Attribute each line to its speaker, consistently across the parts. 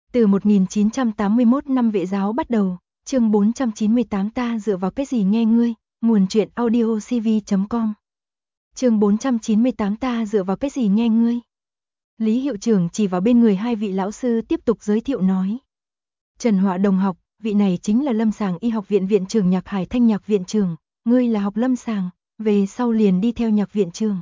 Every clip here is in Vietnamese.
Speaker 1: Từ 1981 năm Vệ giáo bắt đầu, chương 498 ta dựa vào cái gì nghe ngươi, nguồn truyện audio cv.com. Chương 498 ta dựa vào cái gì nghe ngươi. Lý hiệu trưởng chỉ vào bên người hai vị lão sư tiếp tục giới thiệu nói. Trần Họa đồng học, vị này chính là lâm sàng y học viện viện trưởng Nhạc Hải Thanh nhạc viện trưởng, ngươi là học lâm sàng, về sau liền đi theo nhạc viện trưởng.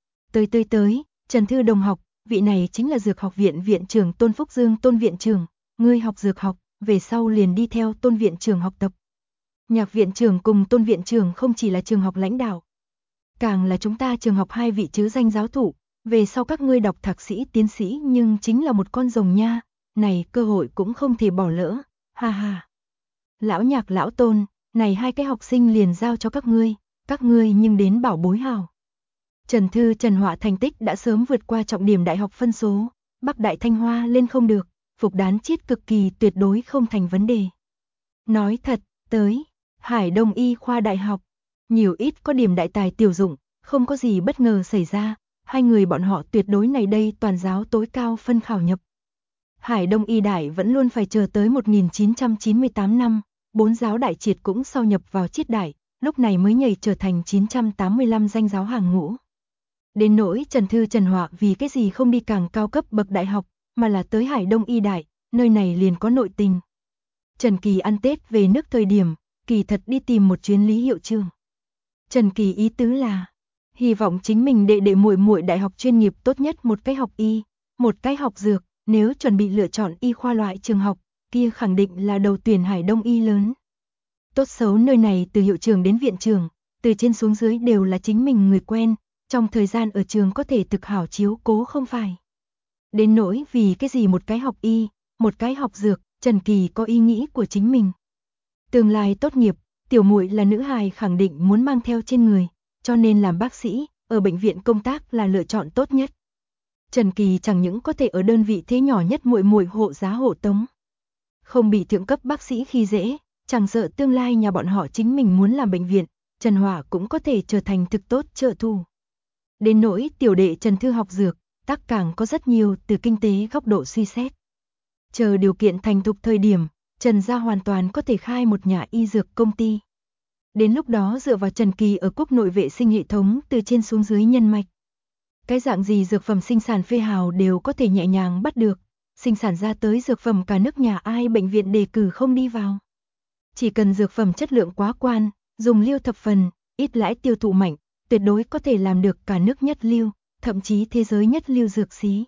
Speaker 1: Tới, Trần Thư đồng học, vị này chính là dược học viện viện trưởng Tôn Phúc Dương Tôn viện trưởng, ngươi học dược học, về sau liền đi theo Tôn viện trưởng học tập. Nhạc viện trưởng cùng Tôn viện trưởng không chỉ là trường học lãnh đạo, càng là chúng ta trường học hai vị chứ danh giáo thụ, về sau các ngươi đọc thạc sĩ tiến sĩ nhưng chính là một con rồng nha, này cơ hội cũng không thể bỏ lỡ, ha ha. Lão Nhạc lão Tôn, này hai cái học sinh liền giao cho các ngươi nhưng đến bảo bối hào. Trần Thư Trần Họa thành tích đã sớm vượt qua trọng điểm đại học phân số, Bắc Đại Thanh Hoa lên không được, Phục Đán Chiết cực kỳ tuyệt đối không thành vấn đề. Nói thật, tới Hải Đông Y khoa đại học, nhiều ít có điểm đại tài tiểu dụng, không có gì bất ngờ xảy ra, hai người bọn họ tuyệt đối này đây toàn giáo tối cao phân khảo nhập. Hải Đông Y đại vẫn luôn phải chờ tới 1998 năm, 4 giáo đại triệt cũng sau nhập vào chiết đại, lúc này mới nhảy trở thành 985 danh giáo hàng ngũ. Đến nỗi Trần Thư Trần Họa vì cái gì không đi càng cao cấp bậc đại học, mà là tới Hải Đông Y đại, nơi này liền có nội tình. Trần Kỳ ăn Tết về nước thời điểm, kỳ thật đi tìm một chuyến Lý hiệu trưởng. Trần Kỳ ý tứ là, hy vọng chính mình đệ muội muội đại học chuyên nghiệp tốt nhất một cái học y, một cái học dược, nếu chuẩn bị lựa chọn y khoa loại trường học, kia khẳng định là đầu tuyển Hải Đông Y lớn. Tốt xấu nơi này từ hiệu trưởng đến viện trưởng, từ trên xuống dưới đều là chính mình người quen, trong thời gian ở trường có thể thực hảo chiếu cố không phải. Đến nỗi vì cái gì một cái học y, một cái học dược, Trần Kỳ có ý nghĩ của chính mình. Tương lai tốt nghiệp, tiểu muội là nữ hài khẳng định muốn mang theo trên người, cho nên làm bác sĩ, ở bệnh viện công tác là lựa chọn tốt nhất. Trần Kỳ chẳng những có thể ở đơn vị thế nhỏ nhất muội hộ giá hộ tống, không bị thượng cấp bác sĩ khi dễ, chẳng sợ tương lai nhà bọn họ chính mình muốn làm bệnh viện, Trần Họa cũng có thể trở thành thực tốt trợ thủ. Đến nỗi tiểu đệ Trần Thư học dược, tác càng có rất nhiều từ kinh tế góc độ suy xét. Chờ điều kiện thành thục thời điểm, Trần gia hoàn toàn có thể khai một nhà y dược công ty. Đến lúc đó dựa vào Trần Kỳ ở quốc nội vệ sinh hệ thống từ trên xuống dưới nhân mạch. Cái dạng gì dược phẩm sinh sản phê hào đều có thể nhẹ nhàng bắt được, sinh sản ra tới dược phẩm cả nước nhà ai bệnh viện đề cử không đi vào. Chỉ cần dược phẩm chất lượng quá quan, dùng liêu thập phần, ít lãi tiêu thụ mạnh, tuyệt đối có thể làm được cả nước nhất lưu, thậm chí thế giới nhất lưu dược xí.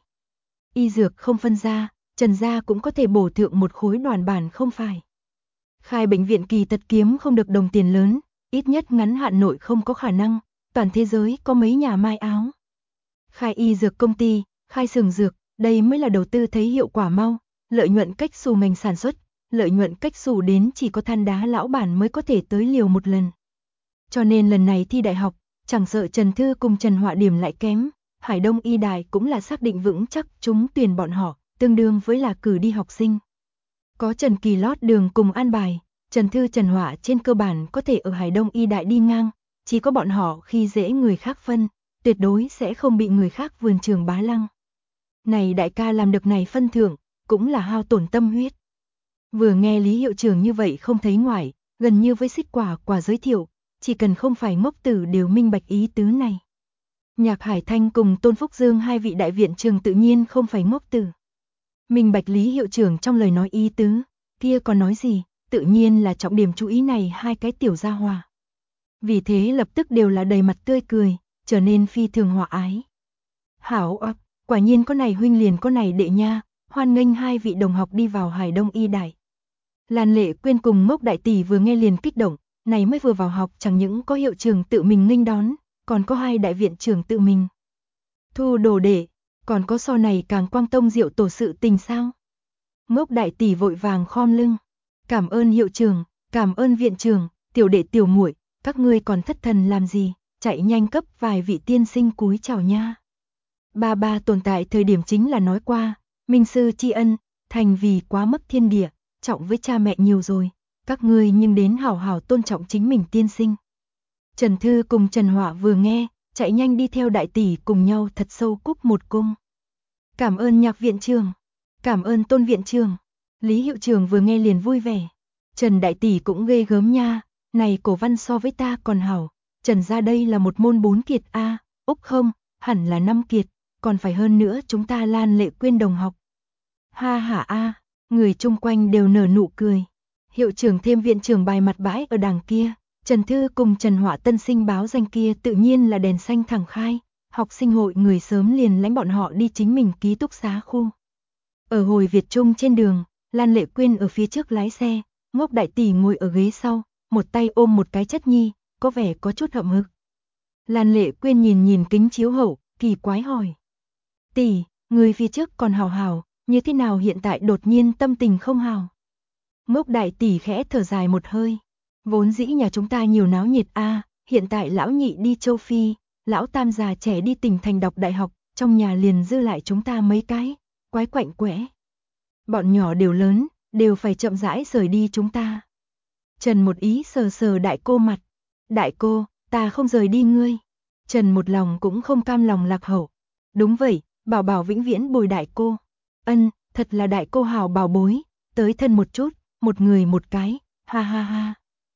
Speaker 1: Y dược không phân ra, Trần gia cũng có thể bổ thượng một khối đoàn bản không phải. Khai bệnh viện kỳ thật kiếm không được đồng tiền lớn, ít nhất ngắn hạn nội không có khả năng, toàn thế giới có mấy nhà mai áo. Khai y dược công ty, khai xưởng dược, đây mới là đầu tư thấy hiệu quả mau, lợi nhuận cách xù ngành sản xuất, lợi nhuận cách xù đến chỉ có than đá lão bản mới có thể tới liều một lần. Cho nên lần này thi đại học, chẳng sợ Trần Thư cùng Trần Họa điểm lại kém, Hải Đông Y đại cũng là xác định vững chắc chúng tuyển bọn họ, tương đương với là cử đi học sinh. Có Trần Kỳ lót đường cùng an bài, Trần Thư Trần Họa trên cơ bản có thể ở Hải Đông Y đại đi ngang, chỉ có bọn họ khi dễ người khác phân, tuyệt đối sẽ không bị người khác vườn trường bá lăng. Này đại ca làm được này phân thưởng, cũng là hao tổn tâm huyết. Vừa nghe Lý hiệu trưởng như vậy không thấy ngoại, gần như với xích quả giới thiệu, chỉ cần không phải ngốc tử đều minh bạch ý tứ này. Nhạc Hải Thanh cùng Tôn Phúc Dương hai vị đại viện trường tự nhiên không phải ngốc tử. Minh bạch Lý hiệu trưởng trong lời nói ý tứ, kia còn nói gì, tự nhiên là trọng điểm chú ý này hai cái tiểu gia hòa. Vì thế lập tức đều là đầy mặt tươi cười, trở nên phi thường hòa ái. Hảo ấp, quả nhiên có này huynh liền có này đệ nha, hoan nghênh hai vị đồng học đi vào Hải Đông Y đại. Lan Lệ Quyên cùng Mốc đại tỷ vừa nghe liền kích động, này mới vừa vào học chẳng những có hiệu trưởng tự mình nghênh đón, còn có hai đại viện trưởng tự mình thu đồ đệ, còn có so này càng quang tông diệu tổ sự tình sao. Mốc đại tỷ vội vàng khom lưng, cảm ơn hiệu trưởng, cảm ơn viện trưởng, tiểu đệ tiểu muội, các ngươi còn thất thần làm gì, chạy nhanh cấp vài vị tiên sinh cúi chào nha. Ba tồn tại thời điểm chính là nói qua, minh sư tri ân, thành vì quá mất thiên địa, trọng với cha mẹ nhiều rồi, các ngươi nhưng đến hảo hảo tôn trọng chính mình tiên sinh. Trần Thư cùng Trần Họa vừa nghe, chạy nhanh đi theo đại tỷ cùng nhau thật sâu cúc một cung. Cảm ơn Nhạc viện trưởng, Cảm ơn Tôn viện trưởng. Lý hiệu trưởng vừa nghe liền vui vẻ. Trần đại tỷ cũng ghê gớm nha, này cổ văn so với ta còn hảo. Trần gia đây là một môn 4 kiệt a, Úc không, hẳn là 5 kiệt, còn phải hơn nữa chúng ta Lan Lệ Quyên đồng học. Ha ha a, người chung quanh đều nở nụ cười. Hiệu trưởng thêm viện trưởng bài mặt bãi ở đằng kia, Trần Thư cùng Trần Họa tân sinh báo danh kia tự nhiên là đèn xanh thẳng khai, học sinh hội người sớm liền lãnh bọn họ đi chính mình ký túc xá khu. Ở hồi Việt Trung trên đường, Lan Lệ Quyên ở phía trước lái xe, Ngốc đại tỷ ngồi ở ghế sau, một tay ôm một cái chất nhi, có vẻ có chút hậm hực. Lan Lệ Quyên nhìn nhìn kính chiếu hậu, kỳ quái hỏi. Tỷ, người phía trước còn hào hào, như thế nào hiện tại đột nhiên tâm tình không hào? Ngốc đại tỷ khẽ thở dài một hơi. Vốn dĩ nhà chúng ta nhiều náo nhiệt a, hiện tại lão nhị đi châu Phi, lão tam già trẻ đi tỉnh thành đọc đại học, trong nhà liền dư lại chúng ta mấy cái, quái quạnh quẽ. Bọn nhỏ đều lớn, đều phải chậm rãi rời đi chúng ta. Trần một ý sờ sờ đại cô mặt. Đại cô, ta không rời đi ngươi. Trần một lòng cũng không cam lòng lạc hậu. Đúng vậy, bảo bảo vĩnh viễn bồi đại cô. Ân, thật là đại cô hào bảo bối, tới thân một chút, một người một cái, ha ha ha.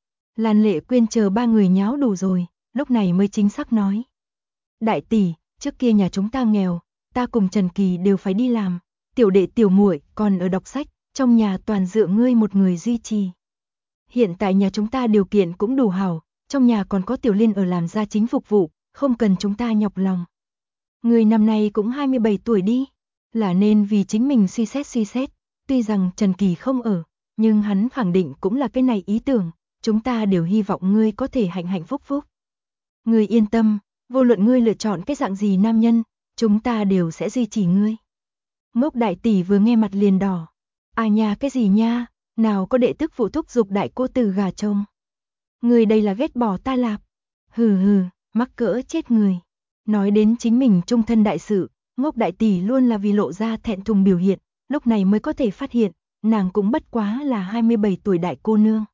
Speaker 1: Lan Lệ Quyên chờ ba người nháo đủ rồi, lúc này mới chính xác nói. Đại tỷ, trước kia nhà chúng ta nghèo, ta cùng Trần Kỳ đều phải đi làm, tiểu đệ tiểu muội còn ở đọc sách, trong nhà toàn dựa ngươi một người duy trì. Hiện tại nhà chúng ta điều kiện cũng đủ hảo, trong nhà còn có Tiểu Liên ở làm gia chính phục vụ, không cần chúng ta nhọc lòng. Người năm nay cũng 27 tuổi đi, là nên vì chính mình suy xét, tuy rằng Trần Kỳ không ở, nhưng hắn khẳng định cũng là cái này ý tưởng, chúng ta đều hy vọng ngươi có thể hạnh hạnh phúc phúc. Ngươi yên tâm, vô luận ngươi lựa chọn cái dạng gì nam nhân, chúng ta đều sẽ duy trì ngươi. Ngốc đại tỷ vừa nghe mặt liền đỏ. À nha, cái gì nha, nào có đệ tức phụ thúc giục đại cô từ gà chồng. Người đây là ghét bỏ ta lạp. Hừ hừ, mắc cỡ chết người. Nói đến chính mình trung thân đại sự, Ngốc đại tỷ luôn là vì lộ ra thẹn thùng biểu hiện, lúc này mới có thể phát hiện, nàng cũng bất quá là 27 tuổi đại cô nương.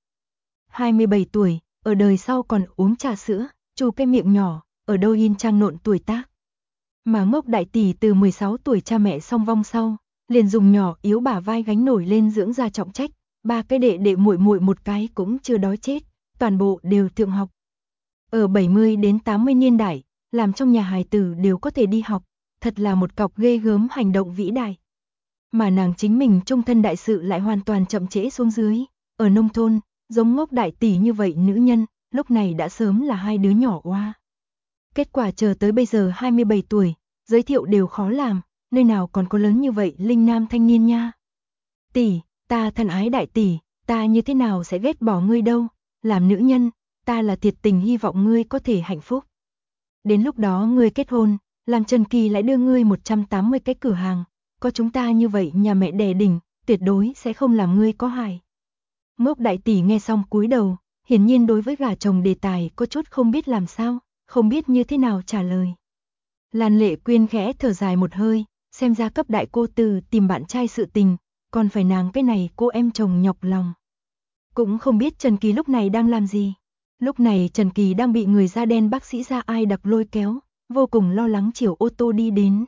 Speaker 1: 27 tuổi, ở đời sau còn uống trà sữa, chu cái miệng nhỏ, ở đâu in trang nộn tuổi tác. Mà Ngốc đại tỷ từ 16 tuổi cha mẹ song vong sau, liền dùng nhỏ yếu bả vai gánh nổi lên dưỡng ra trọng trách, ba cái đệ đệ muội muội một cái cũng chưa đói chết, toàn bộ đều thượng học. Ở 70 đến 80 niên đại, làm trong nhà hài tử đều có thể đi học, thật là một cọc ghê gớm hành động vĩ đại. Mà nàng chính mình trung thân đại sự lại hoàn toàn chậm trễ xuống dưới, ở nông thôn, giống Ngốc đại tỷ như vậy nữ nhân, lúc này đã sớm là hai đứa nhỏ oa. Kết quả chờ tới bây giờ 27 tuổi, giới thiệu đều khó làm, nơi nào còn có lớn như vậy linh nam thanh niên nha. Tỷ, ta thân ái đại tỷ, ta như thế nào sẽ ghét bỏ ngươi đâu, làm nữ nhân, ta là thiệt tình hy vọng ngươi có thể hạnh phúc. Đến lúc đó ngươi kết hôn, làm Trần Kỳ lại đưa ngươi 180 cái cửa hàng, có chúng ta như vậy nhà mẹ đẻ đỉnh, tuyệt đối sẽ không làm ngươi có hại. Ngốc đại tỷ nghe xong cúi đầu, hiển nhiên đối với gả chồng đề tài có chút không biết làm sao, không biết như thế nào trả lời. Lan Lệ Quyên khẽ thở dài một hơi, xem ra cấp đại cô từ tìm bạn trai sự tình, còn phải nàng cái này cô em chồng nhọc lòng. Cũng không biết Trần Kỳ lúc này đang làm gì. Lúc này Trần Kỳ đang bị người da đen bác sĩ da ai đặc lôi kéo, vô cùng lo lắng chiều ô tô đi đến.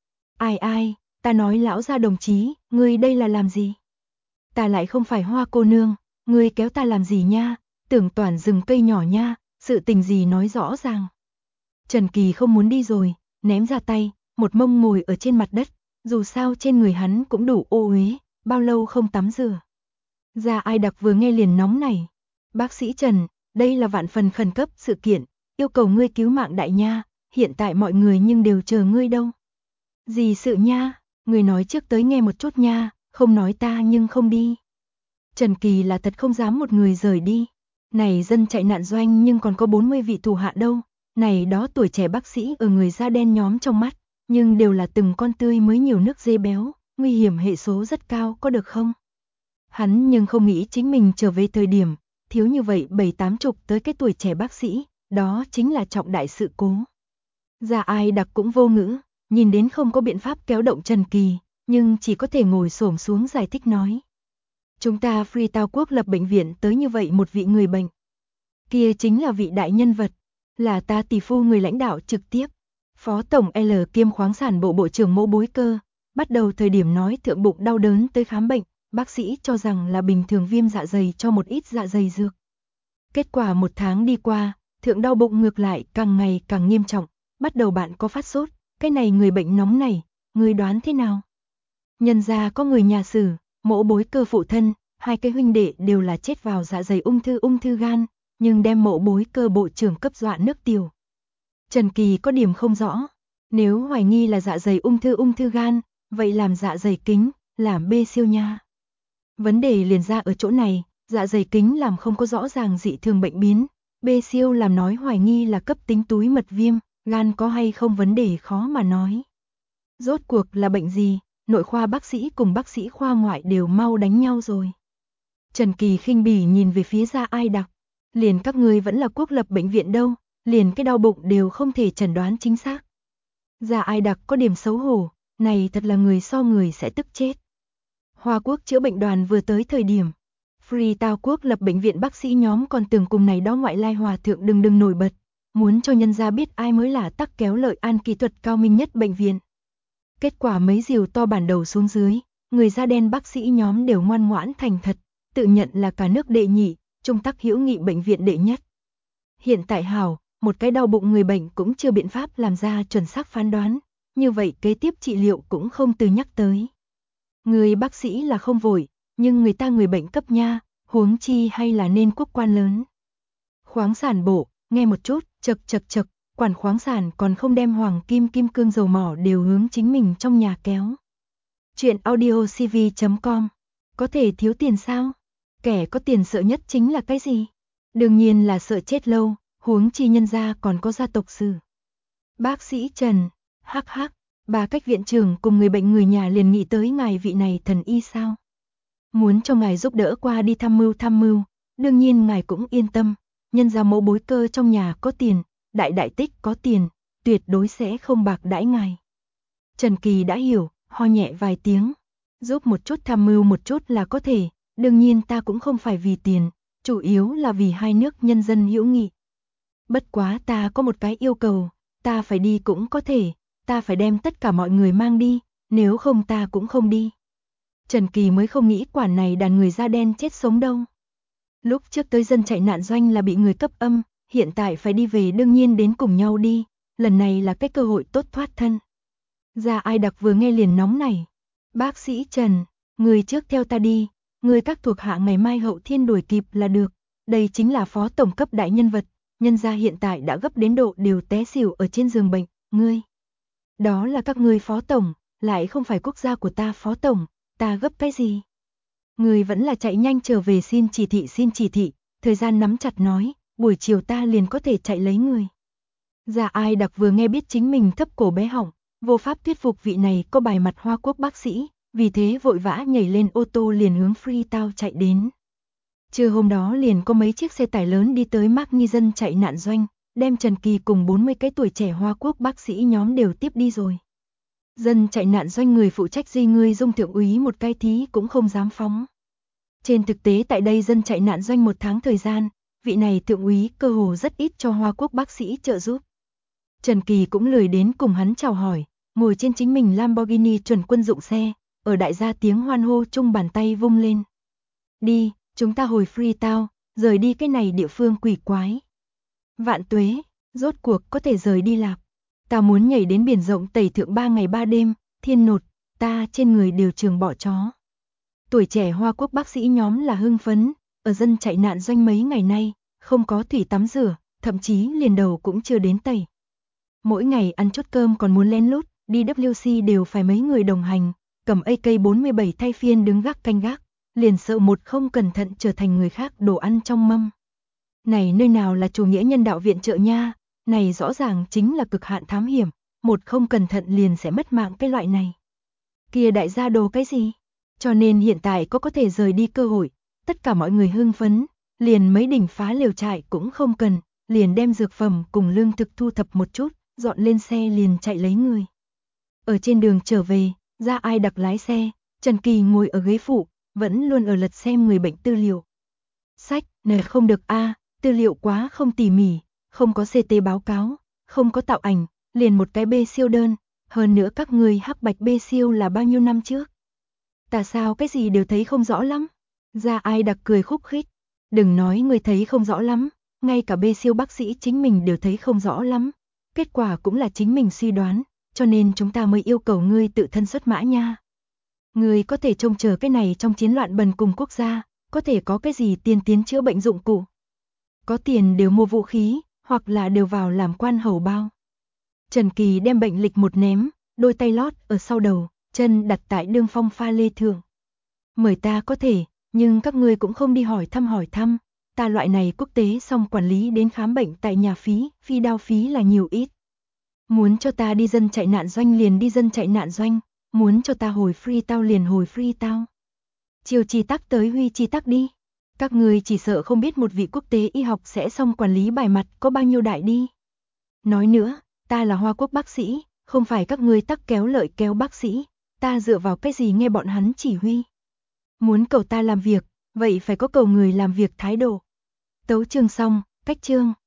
Speaker 1: Ai, ta nói lão gia đồng chí, ngươi đây là làm gì? Ta lại không phải Hoa cô nương, ngươi kéo ta làm gì nha, tưởng toàn rừng cây nhỏ nha, sự tình gì nói rõ ràng. Trần Kỳ không muốn đi rồi, ném ra tay, một mông ngồi ở trên mặt đất, dù sao trên người hắn cũng đủ ô uế, bao lâu không tắm rửa. Da ai đặc vừa nghe liền nóng nảy. Bác sĩ Trần, đây là vạn phần khẩn cấp sự kiện, yêu cầu ngươi cứu mạng đại nha, hiện tại mọi người nhưng đều chờ ngươi đâu. Gì sự nha, ngươi nói trước tới nghe một chút nha, không nói ta nhưng không đi. Trần Kỳ là thật không dám một người rời đi. Này dân chạy nạn doanh nhưng còn có 40 vị thủ hạ đâu. Này đó tuổi trẻ bác sĩ ở người da đen nhóm trong mắt, nhưng đều là từng con tươi mới nhiều nước dê béo, nguy hiểm hệ số rất cao, có được không? Hắn nhưng không nghĩ chính mình trở về thời điểm, thiếu như vậy 7-80 tới cái tuổi trẻ bác sĩ, đó chính là trọng đại sự cố. Da ai đặc cũng vô ngữ, nhìn đến không có biện pháp kéo động Trần Kỳ, nhưng chỉ có thể ngồi xổm xuống giải thích nói. Chúng ta Freetown quốc lập bệnh viện tới như vậy một vị người bệnh. Kia chính là vị đại nhân vật, là ta tỷ phu người lãnh đạo trực tiếp. Phó Tổng L kiêm khoáng sản bộ bộ trưởng Mỗ Bối Cơ, bắt đầu thời điểm nói thượng bụng đau đớn tới khám bệnh, bác sĩ cho rằng là bình thường viêm dạ dày cho một ít dạ dày dược. Kết quả 1 tháng đi qua, thượng đau bụng ngược lại càng ngày càng nghiêm trọng, bắt đầu bạn có phát sốt, cái này người bệnh nóng này, người đoán thế nào? Nhân ra có người nhà xử, mỗ bối cơ phụ thân, 2 cái huynh đệ đều là chết vào dạ dày ung thư gan, nhưng đem mỗ bối cơ bộ trưởng cấp dọa nước tiểu. Trần Kỳ có điểm không rõ, nếu hoài nghi là dạ dày ung thư gan, vậy làm dạ dày kính, làm B siêu nha. Vấn đề liền ra ở chỗ này, dạ dày kính làm không có rõ ràng dị thường bệnh biến, B siêu làm nói hoài nghi là cấp tính túi mật viêm, gan có hay không vấn đề khó mà nói. Rốt cuộc là bệnh gì, nội khoa bác sĩ cùng bác sĩ khoa ngoại đều mau đánh nhau rồi. Trần Kỳ khinh bỉ nhìn về phía Gia Ai Đặc, liền các ngươi vẫn là quốc lập bệnh viện đâu, liền cái đau bụng đều không thể chẩn đoán chính xác. Gia Ai Đặc có điểm xấu hổ, này thật là người so người sẽ tức chết. Hoa Quốc chữa bệnh đoàn vừa tới thời điểm, Freetown quốc lập bệnh viện bác sĩ nhóm còn tưởng cùng này đó ngoại lai hòa thượng đừng nổi bật, muốn cho nhân gia biết ai mới là tắc kéo lợi an kỹ thuật cao minh nhất bệnh viện. Kết quả mấy diều to bản đầu xuống dưới, người da đen bác sĩ nhóm đều ngoan ngoãn thành thật, tự nhận là cả nước đệ nhị, trung tắc hữu nghị bệnh viện đệ nhất. Hiện tại hảo, một cái đau bụng người bệnh cũng chưa biện pháp làm ra chuẩn xác phán đoán, như vậy kế tiếp trị liệu cũng không từ nhắc tới. Người bác sĩ là không vội, nhưng người ta người bệnh cấp nha, huống chi hay là nên quốc quan lớn. Khoáng sản bộ, nghe một chút, chật, quản khoáng sản còn không đem hoàng kim cương dầu mỏ đều hướng chính mình trong nhà kéo. Chuyện audiocv.com, có thể thiếu tiền sao? Kẻ có tiền sợ nhất chính là cái gì? Đương nhiên là sợ chết lâu, huống chi nhân gia còn có gia tộc sử. Bác sĩ Trần, hắc, bà cách viện trưởng cùng người bệnh người nhà liền nghĩ tới ngài vị này thần y sao? Muốn cho ngài giúp đỡ qua đi tham mưu, đương nhiên ngài cũng yên tâm, nhân gia mẫu bối cơ trong nhà có tiền, đại tích có tiền, tuyệt đối sẽ không bạc đãi ngài. Trần Kỳ đã hiểu, ho nhẹ vài tiếng, giúp một chút tham mưu một chút là có thể, đương nhiên ta cũng không phải vì tiền, chủ yếu là vì hai nước nhân dân hữu nghị. Bất quá ta có một cái yêu cầu, ta phải đi cũng có thể, ta phải đem tất cả mọi người mang đi, nếu không ta cũng không đi. Trần Kỳ mới không nghĩ quản này đàn người da đen chết sống đâu. Lúc trước tới dân chạy nạn doanh là bị người cấp âm, hiện tại phải đi về đương nhiên đến cùng nhau đi, lần này là cái cơ hội tốt thoát thân. Gia Ai Đặc vừa nghe liền nóng nảy. Bác sĩ Trần, người trước theo ta đi, người các thuộc hạ ngày mai hậu thiên đuổi kịp là được, đây chính là phó tổng cấp đại nhân vật, nhân gia hiện tại đã gấp đến độ đều té xỉu ở trên giường bệnh, ngươi. Đó là các ngươi phó tổng, lại không phải quốc gia của ta phó tổng, ta gấp cái gì? Người vẫn là chạy nhanh trở về xin chỉ thị, thời gian nắm chặt nói, buổi chiều ta liền có thể chạy lấy người. Gia Ai Đặc vừa nghe biết chính mình thấp cổ bé họng, vô pháp thuyết phục vị này có bài mặt Hoa Quốc bác sĩ, vì thế vội vã nhảy lên ô tô liền hướng Freetown chạy đến. Trưa hôm đó liền có mấy chiếc xe tải lớn đi tới Mác Nghi dân chạy nạn doanh, đem Trần Kỳ cùng 40 cái tuổi trẻ Hoa Quốc bác sĩ nhóm đều tiếp đi rồi. Dân chạy nạn doanh người phụ trách Duy Ngươi Dung thượng úy một cái thí cũng không dám phóng. Trên thực tế tại đây dân chạy nạn doanh 1 tháng thời gian, vị này thượng úy cơ hồ rất ít cho Hoa Quốc bác sĩ trợ giúp. Trần Kỳ cũng lười đến cùng hắn chào hỏi, ngồi trên chính mình Lamborghini chuẩn quân dụng xe, ở đại gia tiếng hoan hô chung bàn tay vung lên. Đi, chúng ta hồi Freetown, rời đi cái này địa phương quỷ quái. Vạn tuế, rốt cuộc có thể rời đi lạc. Ta muốn nhảy đến biển rộng tẩy thượng 3 ngày 3 đêm, thiên nột, ta trên người đều trường bỏ chó. Tuổi trẻ Hoa Quốc bác sĩ nhóm là hưng phấn, ở dân chạy nạn doanh mấy ngày nay, không có thủy tắm rửa, thậm chí liền đầu cũng chưa đến tẩy. Mỗi ngày ăn chút cơm còn muốn lén lút, đi WC đều phải mấy người đồng hành, cầm AK-47 thay phiên đứng gác canh gác, liền sợ một không cẩn thận trở thành người khác đồ ăn trong mâm. Này nơi nào là chủ nghĩa nhân đạo viện trợ nha, này rõ ràng chính là cực hạn thám hiểm, một không cẩn thận liền sẽ mất mạng cái loại này. Kia đại gia đồ cái gì? Cho nên hiện tại có thể rời đi cơ hội, tất cả mọi người hưng phấn, liền mấy đỉnh phá lều trại cũng không cần, liền đem dược phẩm cùng lương thực thu thập một chút, dọn lên xe liền chạy lấy người. Ở trên đường trở về, Gia Ai Đặc lái xe, Trần Kỳ ngồi ở ghế phụ, vẫn luôn ở lật xem người bệnh tư liệu. Sách, này không được a, tư liệu quá không tỉ mỉ, không có CT báo cáo, không có tạo ảnh, liền một cái B siêu đơn, Hơn nữa các ngươi hắc bạch bê siêu là bao nhiêu năm trước? Ta sao cái gì đều thấy không rõ lắm? Gia Ai Đặc cười khúc khích. Đừng nói ngươi thấy không rõ lắm, ngay cả bê siêu bác sĩ chính mình đều thấy không rõ lắm. Kết quả cũng là chính mình suy đoán, cho nên chúng ta mới yêu cầu ngươi tự thân xuất mã nha. Ngươi có thể trông chờ cái này trong chiến loạn bần cùng quốc gia, có thể có cái gì tiên tiến chữa bệnh dụng cụ. Có tiền đều mua vũ khí, hoặc là đều vào làm quan hầu bao. Trần Kỳ đem bệnh lịch một ném, đôi tay lót ở sau đầu, chân đặt tại đương phong pha lê thượng. Mời ta có thể, nhưng các ngươi cũng không đi hỏi thăm, ta loại này quốc tế xong quản lý đến khám bệnh tại nhà phí, phi đao phí là nhiều ít. Muốn cho ta đi dân chạy nạn doanh liền đi dân chạy nạn doanh, muốn cho ta hồi free tao liền hồi free tao. Chiều chi tắc tới huy chi tắc đi. Các ngươi chỉ sợ không biết một vị quốc tế y học sẽ xong quản lý bài mặt có bao nhiêu đại đi. Nói nữa, ta là Hoa Quốc bác sĩ, không phải các ngươi tắc kéo lợi kéo bác sĩ, ta dựa vào cái gì nghe bọn hắn chỉ huy. Muốn cầu ta làm việc, vậy phải có cầu người làm việc thái độ. Tấu chương xong, cách chương.